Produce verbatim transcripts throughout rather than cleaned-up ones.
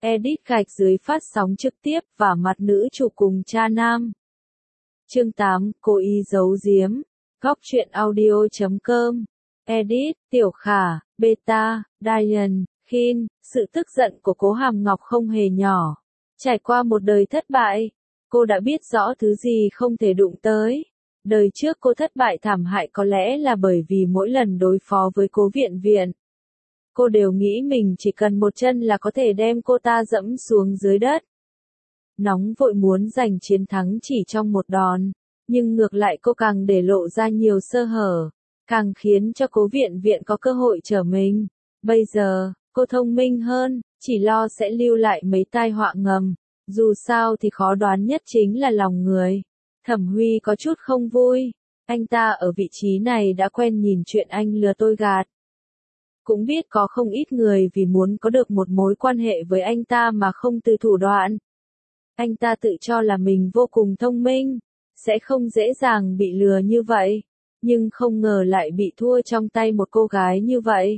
Edit gạch dưới phát sóng trực tiếp và mặt nữ chủ cùng cha nam. Chương tám, cố ý giấu giếm. Góc truyện audio chấm com. Edit, Tiểu Khả, Beta, Diane, Khin. Sự tức giận của Cố Hàm Ngọc không hề nhỏ. Trải qua một đời thất bại, cô đã biết rõ thứ gì không thể đụng tới. Đời trước cô thất bại thảm hại có lẽ là bởi vì mỗi lần đối phó với Cố Viện Viện, cô đều nghĩ mình chỉ cần một chân là có thể đem cô ta dẫm xuống dưới đất. Nóng vội muốn giành chiến thắng chỉ trong một đòn, nhưng ngược lại cô càng để lộ ra nhiều sơ hở, càng khiến cho Cố Viện Viện có cơ hội trở mình. Bây giờ, cô thông minh hơn, chỉ lo sẽ lưu lại mấy tai họa ngầm. Dù sao thì khó đoán nhất chính là lòng người. Thẩm Huy có chút không vui. Anh ta ở vị trí này đã quen nhìn chuyện anh lừa tôi gạt. Cũng biết có không ít người vì muốn có được một mối quan hệ với anh ta mà không từ thủ đoạn. Anh ta tự cho là mình vô cùng thông minh, sẽ không dễ dàng bị lừa như vậy, nhưng không ngờ lại bị thua trong tay một cô gái như vậy.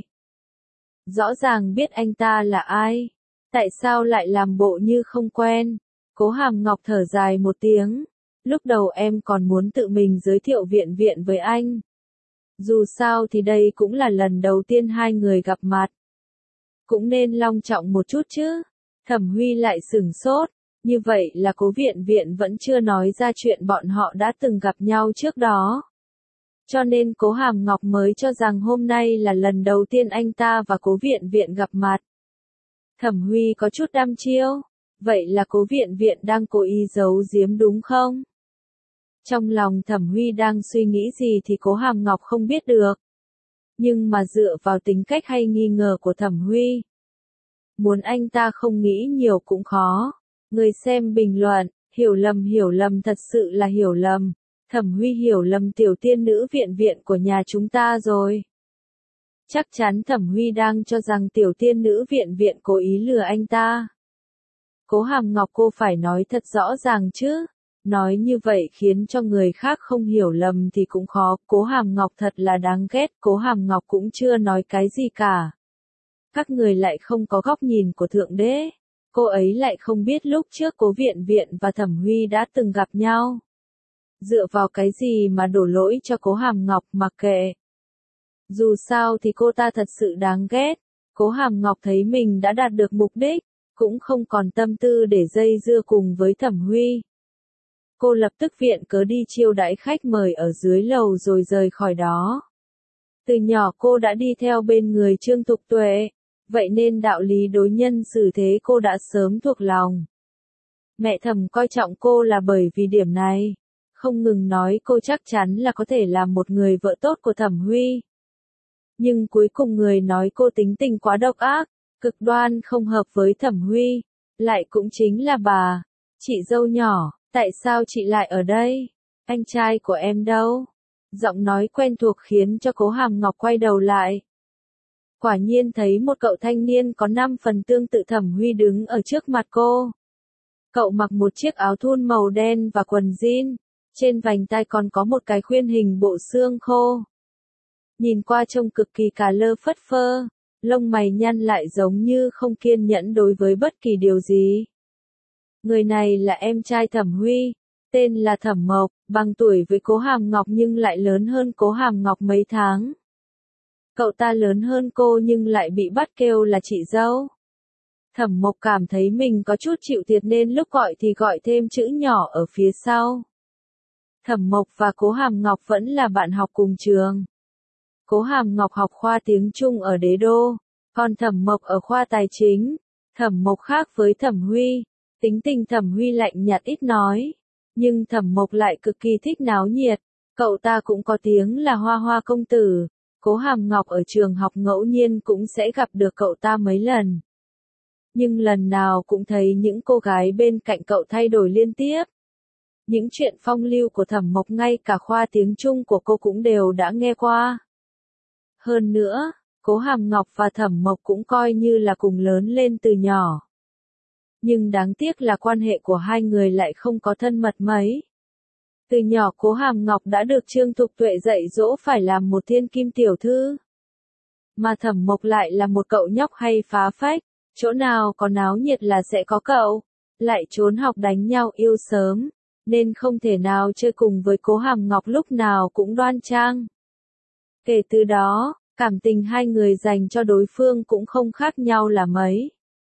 Rõ ràng biết anh ta là ai, tại sao lại làm bộ như không quen? Cố Hàm Ngọc thở dài một tiếng, lúc đầu em còn muốn tự mình giới thiệu Viện Viện với anh. Dù sao thì đây cũng là lần đầu tiên hai người gặp mặt. Cũng nên long trọng một chút chứ. Thẩm Huy lại sửng sốt, như vậy là Cố Viện Viện vẫn chưa nói ra chuyện bọn họ đã từng gặp nhau trước đó. Cho nên Cố Hàm Ngọc mới cho rằng hôm nay là lần đầu tiên anh ta và Cố Viện Viện gặp mặt. Thẩm Huy có chút đăm chiêu, vậy là Cố Viện Viện đang cố ý giấu giếm đúng không? Trong lòng Thẩm Huy đang suy nghĩ gì thì Cố Hàm Ngọc không biết được. Nhưng mà dựa vào tính cách hay nghi ngờ của Thẩm Huy, muốn anh ta không nghĩ nhiều cũng khó. Người xem bình luận, hiểu lầm hiểu lầm thật sự là hiểu lầm. Thẩm Huy hiểu lầm tiểu tiên nữ Viện Viện của nhà chúng ta rồi. Chắc chắn Thẩm Huy đang cho rằng tiểu tiên nữ Viện Viện cố ý lừa anh ta. Cố Hàm Ngọc cô phải nói thật rõ ràng chứ. Nói như vậy khiến cho người khác không hiểu lầm thì cũng khó. Cố Hàm Ngọc thật là đáng ghét. Cố Hàm Ngọc cũng chưa nói cái gì cả. Các người lại không có góc nhìn của Thượng Đế. Cô ấy lại không biết lúc trước Cố Viện Viện và Thẩm Huy đã từng gặp nhau. Dựa vào cái gì mà đổ lỗi cho Cố Hàm Ngọc, mặc kệ. Dù sao thì cô ta thật sự đáng ghét. Cố Hàm Ngọc thấy mình đã đạt được mục đích, cũng không còn tâm tư để dây dưa cùng với Thẩm Huy. Cô lập tức viện cớ đi chiêu đãi khách mời ở dưới lầu rồi rời khỏi đó. Từ nhỏ cô đã đi theo bên người Trương Thục Tuệ, vậy nên đạo lý đối nhân xử thế cô đã sớm thuộc lòng. Mẹ Thẩm coi trọng cô là bởi vì điểm này, không ngừng nói cô chắc chắn là có thể làm một người vợ tốt của Thẩm Huy. Nhưng cuối cùng người nói cô tính tình quá độc ác, cực đoan không hợp với Thẩm Huy, lại cũng chính là bà, chị dâu nhỏ. Tại sao chị lại ở đây? Anh trai của em đâu? Giọng nói quen thuộc khiến cho Cố Hàm Ngọc quay đầu lại. Quả nhiên thấy một cậu thanh niên có năm phần tương tự Thẩm Huy đứng ở trước mặt cô. Cậu mặc một chiếc áo thun màu đen và quần jean, trên vành tai còn có một cái khuyên hình bộ xương khô. Nhìn qua trông cực kỳ cà lơ phất phơ, lông mày nhăn lại giống như không kiên nhẫn đối với bất kỳ điều gì. Người này là em trai Thẩm Huy, tên là Thẩm Mộc, bằng tuổi với Cố Hàm Ngọc nhưng lại lớn hơn Cố Hàm Ngọc mấy tháng. Cậu ta lớn hơn cô nhưng lại bị bắt kêu là chị dâu. Thẩm Mộc cảm thấy mình có chút chịu thiệt nên lúc gọi thì gọi thêm chữ nhỏ ở phía sau. Thẩm Mộc và Cố Hàm Ngọc vẫn là bạn học cùng trường. Cố Hàm Ngọc học khoa tiếng Trung ở Đế Đô, còn Thẩm Mộc ở khoa tài chính. Thẩm Mộc khác với Thẩm Huy. Tính tình Thẩm Huy lạnh nhạt ít nói, nhưng Thẩm Mộc lại cực kỳ thích náo nhiệt. Cậu ta cũng có tiếng là Hoa Hoa công tử. Cố Hàm Ngọc ở trường học ngẫu nhiên cũng sẽ gặp được cậu ta mấy lần. Nhưng lần nào cũng thấy những cô gái bên cạnh cậu thay đổi liên tiếp. Những chuyện phong lưu của Thẩm Mộc ngay cả khoa tiếng Trung của cô cũng đều đã nghe qua. Hơn nữa, Cố Hàm Ngọc và Thẩm Mộc cũng coi như là cùng lớn lên từ nhỏ. Nhưng đáng tiếc là quan hệ của hai người lại không có thân mật mấy. Từ nhỏ Cố Hàm Ngọc đã được Trương Thục Tuệ dạy dỗ phải làm một thiên kim tiểu thư. Mà Thẩm Mộc lại là một cậu nhóc hay phá phách, chỗ nào có náo nhiệt là sẽ có cậu, lại trốn học đánh nhau yêu sớm, nên không thể nào chơi cùng với Cố Hàm Ngọc lúc nào cũng đoan trang. Kể từ đó, cảm tình hai người dành cho đối phương cũng không khác nhau là mấy.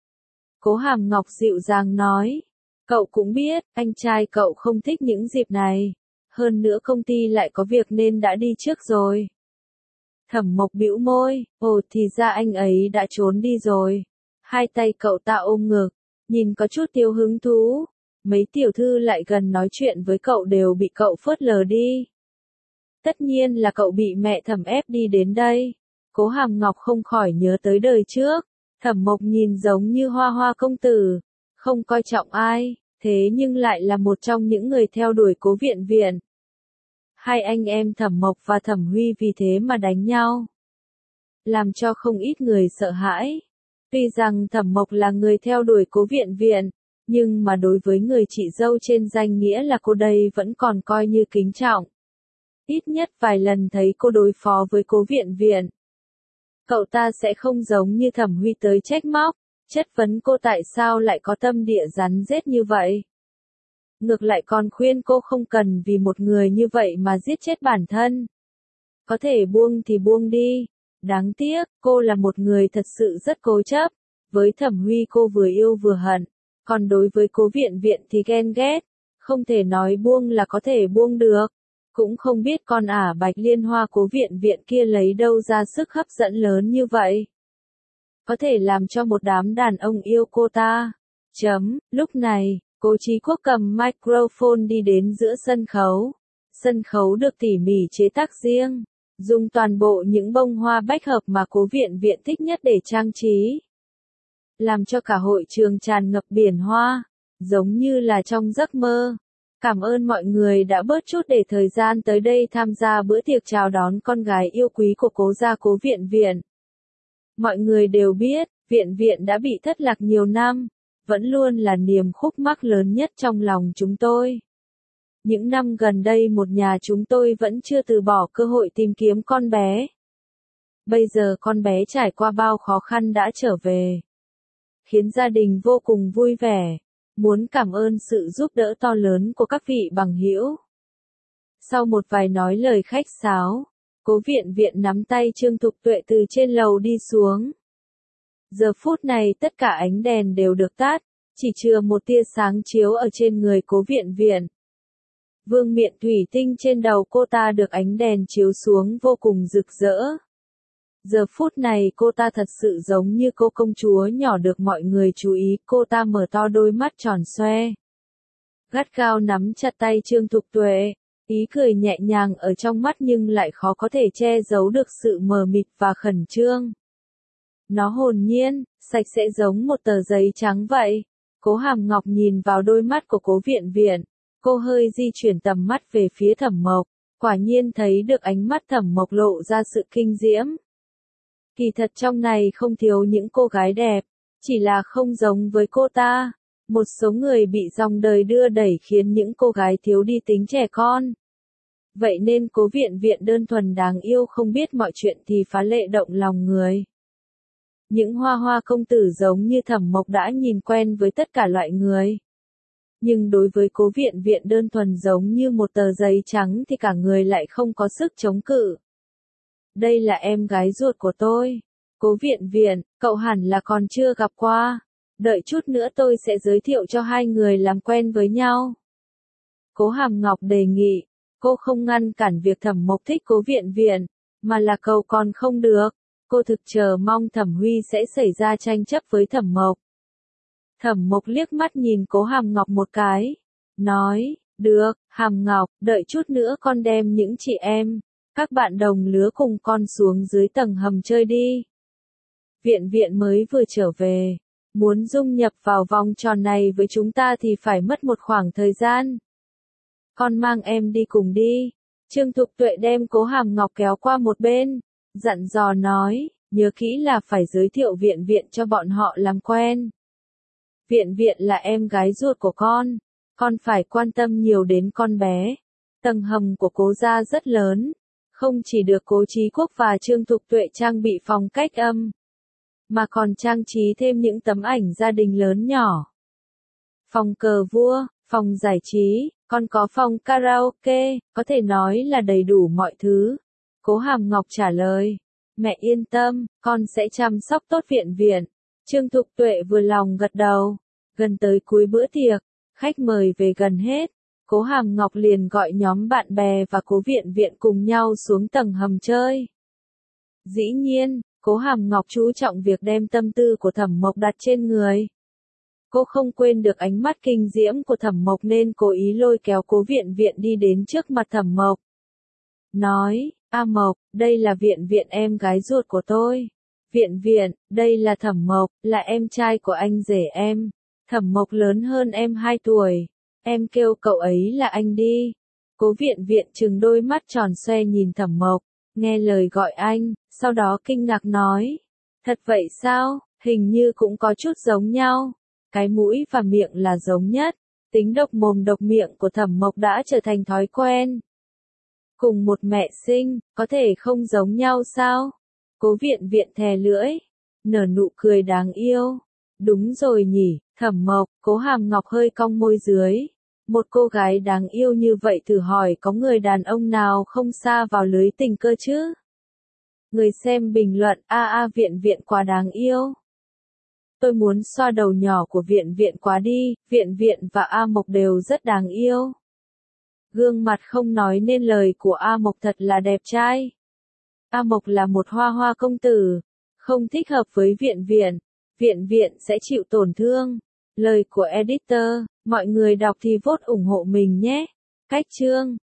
Cố Hàm Ngọc dịu dàng nói, cậu cũng biết, anh trai cậu không thích những dịp này, hơn nữa công ty lại có việc nên đã đi trước rồi. Thẩm Mộc bĩu môi, ồ thì ra anh ấy đã trốn đi rồi. Hai tay cậu ta ôm ngực, nhìn có chút tiêu hứng thú. Mấy tiểu thư lại gần nói chuyện với cậu đều bị cậu phớt lờ đi. Tất nhiên là cậu bị mẹ Thẩm ép đi đến đây. Cố Hàm Ngọc không khỏi nhớ tới đời trước. Thẩm Mộc nhìn giống như hoa hoa công tử, không coi trọng ai, thế nhưng lại là một trong những người theo đuổi Cố Viện Viện. Hai anh em Thẩm Mộc và Thẩm Huy vì thế mà đánh nhau, làm cho không ít người sợ hãi. Tuy rằng Thẩm Mộc là người theo đuổi Cố Viện Viện, nhưng mà đối với người chị dâu trên danh nghĩa là cô đây vẫn còn coi như kính trọng. Ít nhất vài lần thấy cô đối phó với Cố Viện Viện, cậu ta sẽ không giống như Thẩm Huy tới trách móc, chất vấn cô tại sao lại có tâm địa rắn rết như vậy. Ngược lại còn khuyên cô không cần vì một người như vậy mà giết chết bản thân. Có thể buông thì buông đi. Đáng tiếc, cô là một người thật sự rất cố chấp. Với Thẩm Huy cô vừa yêu vừa hận. Còn đối với Cố Viện Viện thì ghen ghét. Không thể nói buông là có thể buông được. Cũng không biết con ả Bạch Liên Hoa Cố Viện Viện kia lấy đâu ra sức hấp dẫn lớn như vậy. Có thể làm cho một đám đàn ông yêu cô ta. Chấm, lúc này. Cố Chí Quốc cầm microphone đi đến giữa sân khấu. Sân khấu được tỉ mỉ chế tác riêng, dùng toàn bộ những bông hoa bách hợp mà Cố Viện Viện thích nhất để trang trí. Làm cho cả hội trường tràn ngập biển hoa, giống như là trong giấc mơ. Cảm ơn mọi người đã bớt chút để thời gian tới đây tham gia bữa tiệc chào đón con gái yêu quý của Cố gia Cố Viện Viện. Mọi người đều biết, Viện Viện đã bị thất lạc nhiều năm. Vẫn luôn là niềm khúc mắc lớn nhất trong lòng chúng tôi. Những năm gần đây một nhà chúng tôi vẫn chưa từ bỏ cơ hội tìm kiếm con bé. Bây giờ con bé trải qua bao khó khăn đã trở về, khiến gia đình vô cùng vui vẻ, muốn cảm ơn sự giúp đỡ to lớn của các vị bằng hữu. Sau một vài nói lời khách sáo, Cố Viện Viện nắm tay Trương Thục Tuệ từ trên lầu đi xuống. Giờ phút này tất cả ánh đèn đều được tắt, chỉ chừa một tia sáng chiếu ở trên người Cố Viện Viện. Vương miện thủy tinh trên đầu cô ta được ánh đèn chiếu xuống vô cùng rực rỡ. Giờ phút này cô ta thật sự giống như cô công chúa nhỏ được mọi người chú ý, cô ta mở to đôi mắt tròn xoe. Gắt gao nắm chặt tay Trương Thục Tuệ, ý cười nhẹ nhàng ở trong mắt nhưng lại khó có thể che giấu được sự mờ mịt và khẩn trương. Nó hồn nhiên, sạch sẽ giống một tờ giấy trắng vậy. Cố Hàm Ngọc nhìn vào đôi mắt của Cố Viện Viện, cô hơi di chuyển tầm mắt về phía Thẩm Mộc, quả nhiên thấy được ánh mắt Thẩm Mộc lộ ra sự kinh diễm. Kỳ thật trong này không thiếu những cô gái đẹp, chỉ là không giống với cô ta. Một số người bị dòng đời đưa đẩy khiến những cô gái thiếu đi tính trẻ con. Vậy nên Cố Viện Viện đơn thuần đáng yêu không biết mọi chuyện thì phá lệ động lòng người. Những hoa hoa công tử giống như Thẩm Mộc đã nhìn quen với tất cả loại người. Nhưng đối với Cố Viện Viện đơn thuần giống như một tờ giấy trắng thì cả người lại không có sức chống cự. Đây là em gái ruột của tôi. Cố Viện Viện, cậu hẳn là còn chưa gặp qua. Đợi chút nữa tôi sẽ giới thiệu cho hai người làm quen với nhau. Cố Hàm Ngọc đề nghị, cô không ngăn cản việc Thẩm Mộc thích Cố Viện Viện, mà là cầu còn không được. Cô thực chờ mong Thẩm Huy sẽ xảy ra tranh chấp với Thẩm Mộc. Thẩm Mộc liếc mắt nhìn Cố Hàm Ngọc một cái, nói, được, Hàm Ngọc, đợi chút nữa con đem những chị em, các bạn đồng lứa cùng con xuống dưới tầng hầm chơi đi. Viện Viện mới vừa trở về, muốn dung nhập vào vòng tròn này với chúng ta thì phải mất một khoảng thời gian. Con mang em đi cùng đi. Trương Thục Tuệ đem Cố Hàm Ngọc kéo qua một bên, dặn dò nói, nhớ kỹ là phải giới thiệu Viện Viện cho bọn họ làm quen. Viện Viện là em gái ruột của con, con phải quan tâm nhiều đến con bé. Tầng hầm của Cố gia rất lớn, không chỉ được Cố Chí Quốc và Trương Thục Tuệ trang bị phòng cách âm. mà còn trang trí thêm những tấm ảnh gia đình lớn nhỏ. Phòng cờ vua, phòng giải trí, còn có phòng karaoke, có thể nói là đầy đủ mọi thứ. Cố Hàm Ngọc trả lời, mẹ yên tâm, con sẽ chăm sóc tốt viện viện. Trương Thục Tuệ vừa lòng gật đầu. Gần tới cuối bữa tiệc, khách mời về gần hết. Cố Hàm Ngọc liền gọi nhóm bạn bè và Cố Viện Viện cùng nhau xuống tầng hầm chơi. Dĩ nhiên, Cố Hàm Ngọc chú trọng việc đem tâm tư của Thẩm Mộc đặt trên người. Cô không quên được ánh mắt kinh diễm của Thẩm Mộc nên cố ý lôi kéo Cố Viện Viện đi đến trước mặt Thẩm Mộc. Nói, A Mộc, đây là Viện Viện em gái ruột của tôi. Viện Viện, đây là Thẩm Mộc, là em trai của anh rể em. Thẩm Mộc lớn hơn em hai tuổi. Em kêu cậu ấy là anh đi. Cố Viện Viện trừng đôi mắt tròn xoe nhìn Thẩm Mộc, nghe lời gọi anh, sau đó kinh ngạc nói. Thật vậy sao, hình như cũng có chút giống nhau. Cái mũi và miệng là giống nhất. Tính độc mồm độc miệng của Thẩm Mộc đã trở thành thói quen. Cùng một mẹ sinh, có thể không giống nhau sao? Cố Viện Viện thè lưỡi, nở nụ cười đáng yêu. Đúng rồi nhỉ, Thẩm Mộc. Cố Hàm Ngọc hơi cong môi dưới. Một cô gái đáng yêu như vậy thử hỏi có người đàn ông nào không sa vào lưới tình cơ chứ? Người xem bình luận, a a Viện Viện quá đáng yêu. Tôi muốn xoa đầu nhỏ của Viện Viện quá đi, Viện Viện và A Mộc đều rất đáng yêu. Gương mặt không nói nên lời của A Mộc thật là đẹp trai. A Mộc là một hoa hoa công tử, không thích hợp với Viện Viện. Viện Viện sẽ chịu tổn thương. Lời của editor, mọi người đọc thì vote ủng hộ mình nhé. Cách chương